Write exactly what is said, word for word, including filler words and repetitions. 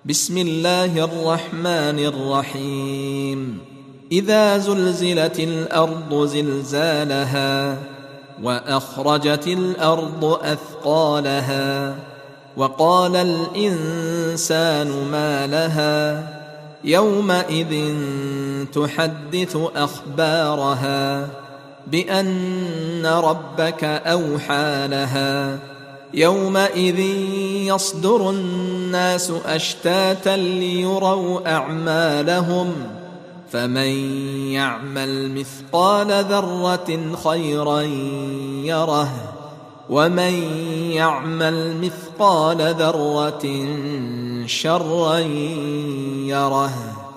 بسم الله الرحمن الرحيم إذا زلزلت الأرض زلزالها وأخرجت الأرض أثقالها وقال الإنسان ما لها يومئذ تحدث أخبارها بأن ربك أوحى لها يومئذ يصدر الناس أشتاتا ليروا أعمالهم فمن يعمل مثقال ذرة خيرا يره ومن يعمل مثقال ذرة شرا يره.